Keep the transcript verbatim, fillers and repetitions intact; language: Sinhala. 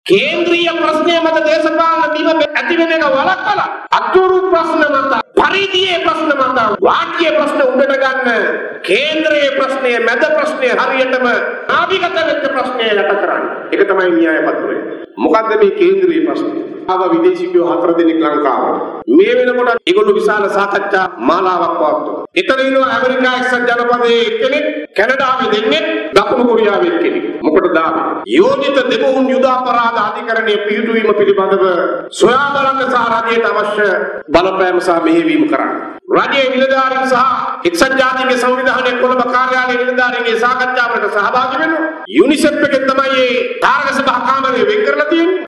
කේන්ද්‍රීය ප්‍රශ්නය මත දේශපාලන බිම ඇති වෙන එක වළක්වලා අතුරු ප්‍රශ්න මත පරිධියේ ප්‍රශ්න මත වාක්‍ය ප්‍රශ්න උඩට ගන්න කේන්ද්‍රයේ ප්‍රශ්නය මැද ප්‍රශ්නය හරියටම නාභිගත වෙච්ච ප්‍රශ්නය යට කරන්න. ඒක තමයි න්‍යාය පත්‍රය. මොකද්ද මේ කේන්ද්‍රීය ප්‍රශ්නය? ආව විදේශිකයෝ හතර දෙනෙක් ලංකාවට. මේ වෙනකොට ඒගොල්ලෝ විශාල සාකච්ඡා මාලාවක් පවත්වනවා. එතන ඉන්නවා ඇමරිකා එක්සත් ජනපදයේ එක්කෙනෙක්, කැනඩාවේ දෙන්නෙක්, දකුණු කොරියාවේ එක්කෙනෙක්. මොකටද ආවේ? යෝජිත දෙබහුන් යුද අපරාධ අධිකරණයේ පිහිටුවීම පිළිබඳව සොයා බලන්න සහ රජයට අවශ්‍ය බලපෑම සහ මෙහෙයවීම කරන්න. රජයේ නිලධාරීන් සහ එක්සත් ජාතීන්ගේ සංවිධානයේ කොළඹ කාර්යාලයේ නිලධාරීන්ගේ සාකච්ඡාවකට සහභාගී වෙනවා. යුනිසෙෆ් එකේ තමයි මේ තාරක සභා කාමරේ වෙන් කරලා තියෙන්නේ.